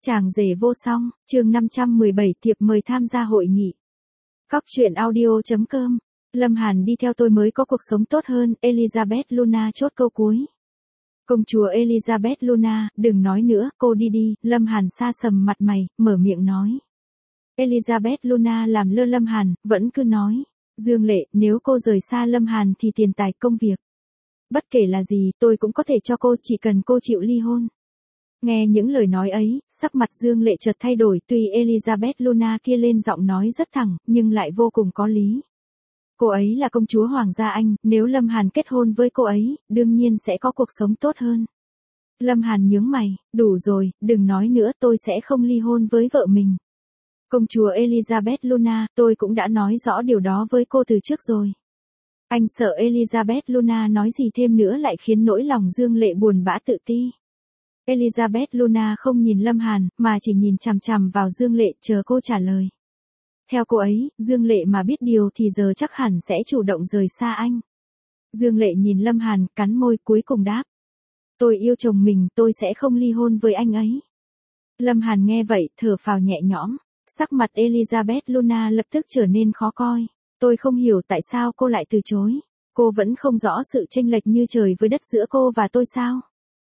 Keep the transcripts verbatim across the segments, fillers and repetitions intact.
Chàng rể vô song, chương năm trăm mười bảy thiệp mời tham gia hội nghị. Cóc truyện audio chấm com. Lâm Hàn đi theo tôi mới có cuộc sống tốt hơn, Elizabeth Luna chốt câu cuối. Công chúa Elizabeth Luna, đừng nói nữa, cô đi đi, Lâm Hàn sa sầm mặt mày, mở miệng nói. Elizabeth Luna làm lơ Lâm Hàn, vẫn cứ nói. Dương Lệ, nếu cô rời xa Lâm Hàn thì tiền tài công việc. Bất kể là gì, tôi cũng có thể cho cô, chỉ cần cô chịu ly hôn. Nghe những lời nói ấy, sắc mặt Dương Lệ chợt thay đổi, tuy Elizabeth Luna kia lên giọng nói rất thẳng, nhưng lại vô cùng có lý. Cô ấy là công chúa Hoàng gia Anh, nếu Lâm Hàn kết hôn với cô ấy, đương nhiên sẽ có cuộc sống tốt hơn. Lâm Hàn nhướng mày, đủ rồi, đừng nói nữa, tôi sẽ không ly hôn với vợ mình. Công chúa Elizabeth Luna, tôi cũng đã nói rõ điều đó với cô từ trước rồi. Anh sợ Elizabeth Luna nói gì thêm nữa lại khiến nỗi lòng Dương Lệ buồn bã tự ti. Elizabeth Luna không nhìn Lâm Hàn, mà chỉ nhìn chằm chằm vào Dương Lệ, chờ cô trả lời. Theo cô ấy, Dương Lệ mà biết điều thì giờ chắc hẳn sẽ chủ động rời xa anh. Dương Lệ nhìn Lâm Hàn, cắn môi cuối cùng đáp. Tôi yêu chồng mình, tôi sẽ không ly hôn với anh ấy. Lâm Hàn nghe vậy, thở phào nhẹ nhõm. Sắc mặt Elizabeth Luna lập tức trở nên khó coi. Tôi không hiểu tại sao cô lại từ chối. Cô vẫn không rõ sự chênh lệch như trời với đất giữa cô và tôi sao?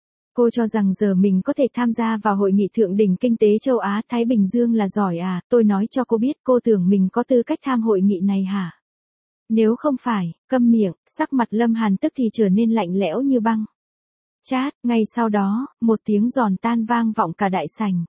Cô cho rằng giờ mình có thể tham gia vào hội nghị thượng đỉnh kinh tế châu Á Thái Bình Dương là giỏi à? Tôi nói cho cô biết, cô tưởng mình có tư cách tham hội nghị này hả? Nếu không phải, câm miệng, sắc mặt Lâm Hàn tức thì trở nên lạnh lẽo như băng. Chát, ngay sau đó, một tiếng giòn tan vang vọng cả đại sảnh.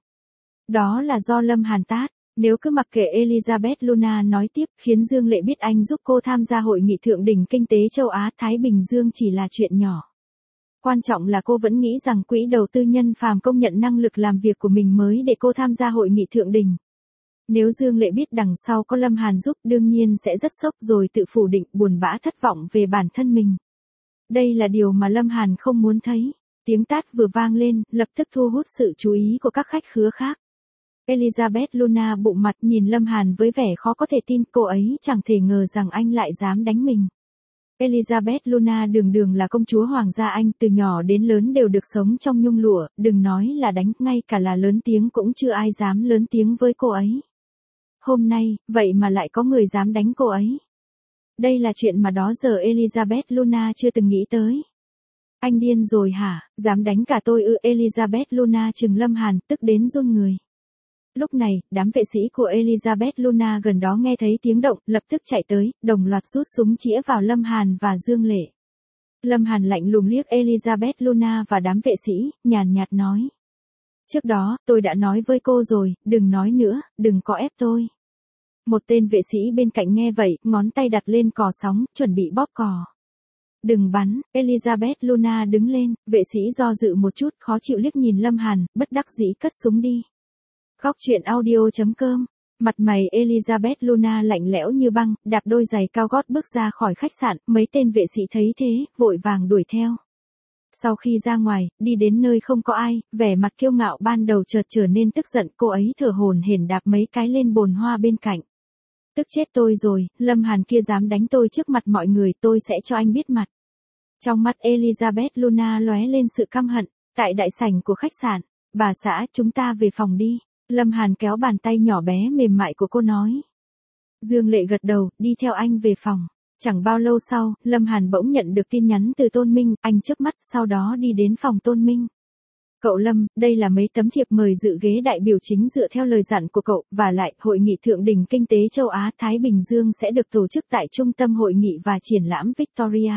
Đó là do Lâm Hàn tát. Nếu cứ mặc kệ Elizabeth Luna nói tiếp, khiến Dương Lệ biết anh giúp cô tham gia hội nghị thượng đỉnh kinh tế châu Á Thái Bình Dương chỉ là chuyện nhỏ. Quan trọng là cô vẫn nghĩ rằng quỹ đầu tư nhân phàm công nhận năng lực làm việc của mình mới để cô tham gia hội nghị thượng đỉnh. Nếu Dương Lệ biết đằng sau có Lâm Hàn giúp, đương nhiên sẽ rất sốc rồi tự phủ định, buồn bã thất vọng về bản thân mình. Đây là điều mà Lâm Hàn không muốn thấy. Tiếng tát vừa vang lên, lập tức thu hút sự chú ý của các khách khứa khác. Elizabeth Luna bụng mặt nhìn Lâm Hàn với vẻ khó có thể tin, cô ấy chẳng thể ngờ rằng anh lại dám đánh mình. Elizabeth Luna đường đường là công chúa Hoàng gia Anh, từ nhỏ đến lớn đều được sống trong nhung lụa, đừng nói là đánh, ngay cả là lớn tiếng cũng chưa ai dám lớn tiếng với cô ấy. Hôm nay, vậy mà lại có người dám đánh cô ấy. Đây là chuyện mà đó giờ Elizabeth Luna chưa từng nghĩ tới. Anh điên rồi hả, dám đánh cả tôi ư? Elizabeth Luna trừng Lâm Hàn, tức đến run người. Lúc này, đám vệ sĩ của Elizabeth Luna gần đó nghe thấy tiếng động, lập tức chạy tới, đồng loạt rút súng chĩa vào Lâm Hàn và Dương Lệ. Lâm Hàn lạnh lùng liếc Elizabeth Luna và đám vệ sĩ, nhàn nhạt nói. Trước đó, tôi đã nói với cô rồi, đừng nói nữa, đừng có ép tôi. Một tên vệ sĩ bên cạnh nghe vậy, ngón tay đặt lên cò sóng, chuẩn bị bóp cò. Đừng bắn, Elizabeth Luna đứng lên, vệ sĩ do dự một chút, khó chịu liếc nhìn Lâm Hàn, bất đắc dĩ cất súng đi. Cóc truyện audio chấm com. Mặt mày Elizabeth Luna lạnh lẽo như băng, đạp đôi giày cao gót bước ra khỏi khách sạn, mấy tên vệ sĩ thấy thế, vội vàng đuổi theo. Sau khi ra ngoài, đi đến nơi không có ai, vẻ mặt kiêu ngạo ban đầu chợt trở nên tức giận, cô ấy thở hổn hển đạp mấy cái lên bồn hoa bên cạnh. Tức chết tôi rồi, Lâm Hàn kia dám đánh tôi trước mặt mọi người, tôi sẽ cho anh biết mặt. Trong mắt Elizabeth Luna lóe lên sự căm hận. Tại đại sảnh của khách sạn, bà xã, chúng ta về phòng đi. Lâm Hàn kéo bàn tay nhỏ bé mềm mại của cô nói. Dương Lệ gật đầu, đi theo anh về phòng. Chẳng bao lâu sau, Lâm Hàn bỗng nhận được tin nhắn từ Tôn Minh, anh chớp mắt, sau đó đi đến phòng Tôn Minh. Cậu Lâm, đây là mấy tấm thiệp mời dự ghế đại biểu chính dựa theo lời dặn của cậu, và lại, hội nghị thượng đỉnh kinh tế châu Á Thái Bình Dương sẽ được tổ chức tại trung tâm hội nghị và triển lãm Victoria.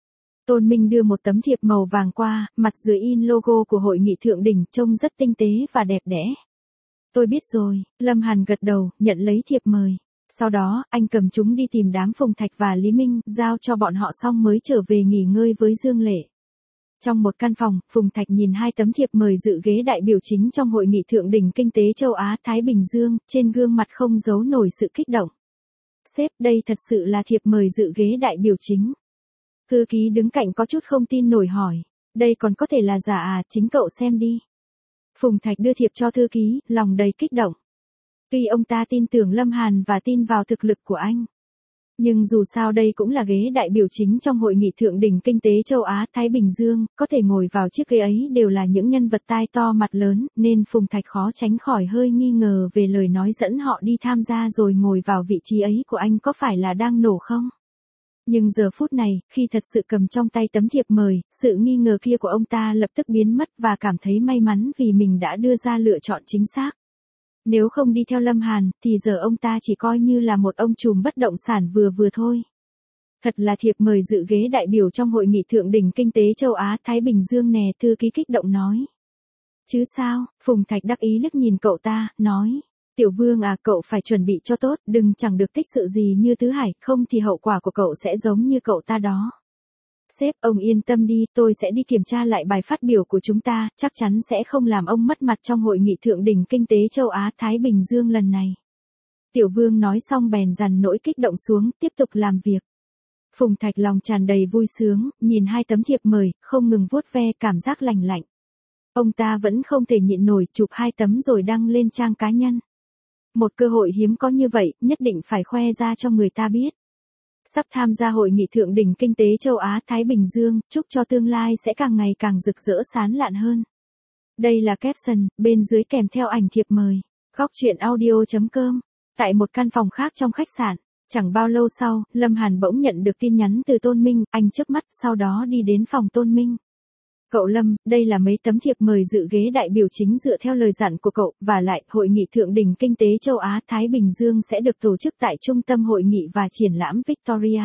Tôn Minh đưa một tấm thiệp màu vàng qua, mặt dưới in logo của hội nghị thượng đỉnh, trông rất tinh tế và đẹp đẽ. Tôi biết rồi, Lâm Hàn gật đầu, nhận lấy thiệp mời. Sau đó, anh cầm chúng đi tìm đám Phùng Thạch và Lý Minh, giao cho bọn họ xong mới trở về nghỉ ngơi với Dương Lệ. Trong một căn phòng, Phùng Thạch nhìn hai tấm thiệp mời dự ghế đại biểu chính trong hội nghị thượng đỉnh kinh tế châu Á Thái Bình Dương, trên gương mặt không giấu nổi sự kích động. Sếp, đây thật sự là thiệp mời dự ghế đại biểu chính. Thư ký đứng cạnh có chút không tin nổi hỏi, đây còn có thể là giả à, chính cậu xem đi. Phùng Thạch đưa thiệp cho thư ký, lòng đầy kích động. Tuy ông ta tin tưởng Lâm Hàn và tin vào thực lực của anh, Nhưng dù sao đây cũng là ghế đại biểu chính trong hội nghị thượng đỉnh kinh tế châu Á Thái Bình Dương, có thể ngồi vào chiếc ghế ấy đều là những nhân vật tai to mặt lớn, nên Phùng Thạch khó tránh khỏi hơi nghi ngờ về lời nói dẫn họ đi tham gia rồi ngồi vào vị trí ấy của anh có phải là đang nổ không? Nhưng giờ phút này, khi thật sự cầm trong tay tấm thiệp mời, sự nghi ngờ kia của ông ta lập tức biến mất và cảm thấy may mắn vì mình đã đưa ra lựa chọn chính xác. Nếu không đi theo Lâm Hàn, thì giờ ông ta chỉ coi như là một ông trùm bất động sản vừa vừa thôi. Thật là thiệp mời dự ghế đại biểu trong hội nghị thượng đỉnh kinh tế châu Á Thái Bình Dương nè, thư ký kích động nói. Chứ sao, Phùng Thạch đắc ý liếc nhìn cậu ta, nói. Tiểu Vương à, cậu phải chuẩn bị cho tốt, đừng chẳng được tích sự gì như Tứ Hải, không thì hậu quả của cậu sẽ giống như cậu ta đó. Sếp, ông yên tâm đi, tôi sẽ đi kiểm tra lại bài phát biểu của chúng ta, chắc chắn sẽ không làm ông mất mặt trong hội nghị thượng đỉnh kinh tế châu Á Thái Bình Dương lần này. Tiểu Vương nói xong bèn dằn nỗi kích động xuống, tiếp tục làm việc. Phùng Thạch lòng tràn đầy vui sướng, nhìn hai tấm thiệp mời, không ngừng vuốt ve cảm giác lành lạnh. Ông ta vẫn không thể nhịn nổi, chụp hai tấm rồi đăng lên trang cá nhân. Một cơ hội hiếm có như vậy, nhất định phải khoe ra cho người ta biết. Sắp tham gia hội nghị thượng đỉnh kinh tế châu Á Thái Bình Dương, chúc cho tương lai sẽ càng ngày càng rực rỡ sáng lạn hơn. Đây là caption, bên dưới kèm theo ảnh thiệp mời. Góc truyện audio chấm com. Tại một căn phòng khác trong khách sạn, chẳng bao lâu sau, Lâm Hàn bỗng nhận được tin nhắn từ Tôn Minh, anh chớp mắt, sau đó đi đến phòng Tôn Minh. Cậu Lâm, đây là mấy tấm thiệp mời dự ghế đại biểu chính dựa theo lời dặn của cậu, và lại, hội nghị thượng đỉnh kinh tế châu Á Thái Bình Dương sẽ được tổ chức tại Trung tâm Hội nghị và Triển lãm Victoria.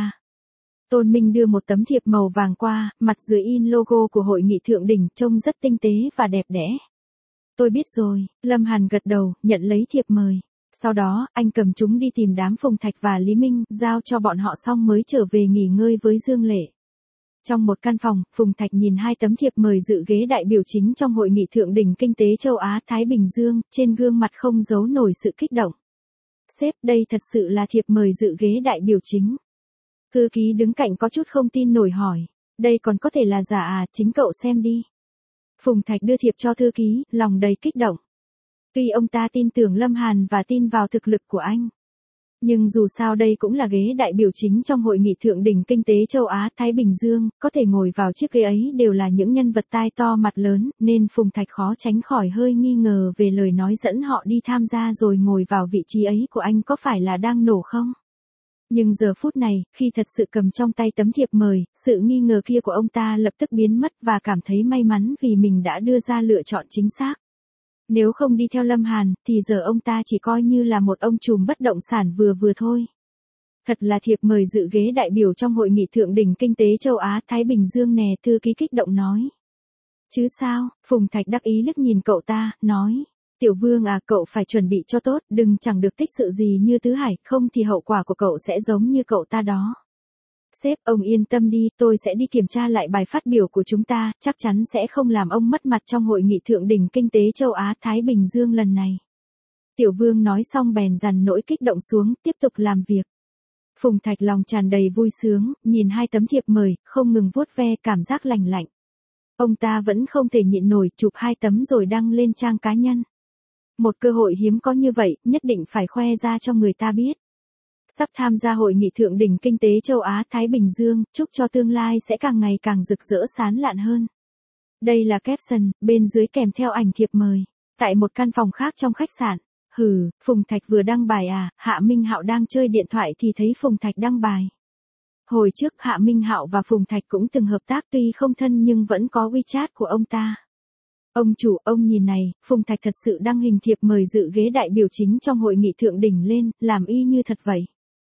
Tôn Minh đưa một tấm thiệp màu vàng qua, mặt dưới in logo của hội nghị thượng đỉnh, trông rất tinh tế và đẹp đẽ. Tôi biết rồi, Lâm Hàn gật đầu, nhận lấy thiệp mời. Sau đó, anh cầm chúng đi tìm đám Phùng Thạch và Lý Minh, giao cho bọn họ xong mới trở về nghỉ ngơi với Dương Lệ. Trong một căn phòng, Phùng Thạch nhìn hai tấm thiệp mời dự ghế đại biểu chính trong hội nghị thượng đỉnh kinh tế châu Á Thái Bình Dương, trên gương mặt không giấu nổi sự kích động. Sếp, đây thật sự là thiệp mời dự ghế đại biểu chính. Thư ký đứng cạnh có chút không tin nổi hỏi. Đây còn có thể là giả à, chính cậu xem đi. Phùng Thạch đưa thiệp cho thư ký, lòng đầy kích động. Tuy ông ta tin tưởng Lâm Hàn và tin vào thực lực của anh. Nhưng dù sao đây cũng là ghế đại biểu chính trong hội nghị thượng đỉnh kinh tế châu Á Thái Bình Dương, có thể ngồi vào chiếc ghế ấy đều là những nhân vật tai to mặt lớn, nên Phùng Thạch khó tránh khỏi hơi nghi ngờ về lời nói dẫn họ đi tham gia rồi ngồi vào vị trí ấy của anh có phải là đang nổ không? Nhưng giờ phút này, khi thật sự cầm trong tay tấm thiệp mời, sự nghi ngờ kia của ông ta lập tức biến mất và cảm thấy may mắn vì mình đã đưa ra lựa chọn chính xác. Nếu không đi theo Lâm Hàn, thì giờ ông ta chỉ coi như là một ông trùm bất động sản vừa vừa thôi. Thật là thiệp mời dự ghế đại biểu trong hội nghị thượng đỉnh kinh tế châu Á Thái Bình Dương nè, thư ký kích động nói. Chứ sao, Phùng Thạch đắc ý liếc nhìn cậu ta, nói. Tiểu Vương à, cậu phải chuẩn bị cho tốt, đừng chẳng được tích sự gì như Tứ Hải, không thì hậu quả của cậu sẽ giống như cậu ta đó. Sếp, ông yên tâm đi, tôi sẽ đi kiểm tra lại bài phát biểu của chúng ta, chắc chắn sẽ không làm ông mất mặt trong hội nghị thượng đỉnh kinh tế châu Á Thái Bình Dương lần này. Tiểu Vương nói xong bèn dằn nỗi kích động xuống, tiếp tục làm việc. Phùng Thạch lòng tràn đầy vui sướng, nhìn hai tấm thiệp mời, không ngừng vuốt ve cảm giác lành lạnh. Ông ta vẫn không thể nhịn nổi, chụp hai tấm rồi đăng lên trang cá nhân. Một cơ hội hiếm có như vậy, nhất định phải khoe ra cho người ta biết. Sắp tham gia hội nghị thượng đỉnh kinh tế châu Á Thái Bình Dương, chúc cho tương lai sẽ càng ngày càng rực rỡ sáng lạn hơn. Đây là caption, bên dưới kèm theo ảnh thiệp mời. Tại một căn phòng khác trong khách sạn. Hừ, Phùng Thạch vừa đăng bài à, Hạ Minh Hạo đang chơi điện thoại thì thấy Phùng Thạch đăng bài. Hồi trước Hạ Minh Hạo và Phùng Thạch cũng từng hợp tác tuy không thân nhưng vẫn có WeChat của ông ta. Ông chủ, ông nhìn này, Phùng Thạch thật sự đăng hình thiệp mời dự ghế đại biểu chính trong hội nghị thượng đỉnh lên, làm y như thật vậy.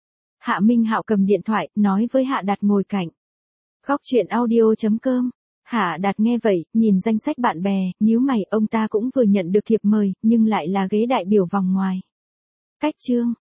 Hạ Minh Hạo cầm điện thoại, nói với Hạ Đạt ngồi cạnh. Góc truyện audio chấm com. Hạ Đạt nghe vậy, nhìn danh sách bạn bè, nhíu mày, ông ta cũng vừa nhận được thiệp mời, nhưng lại là ghế đại biểu vòng ngoài. Cách chương.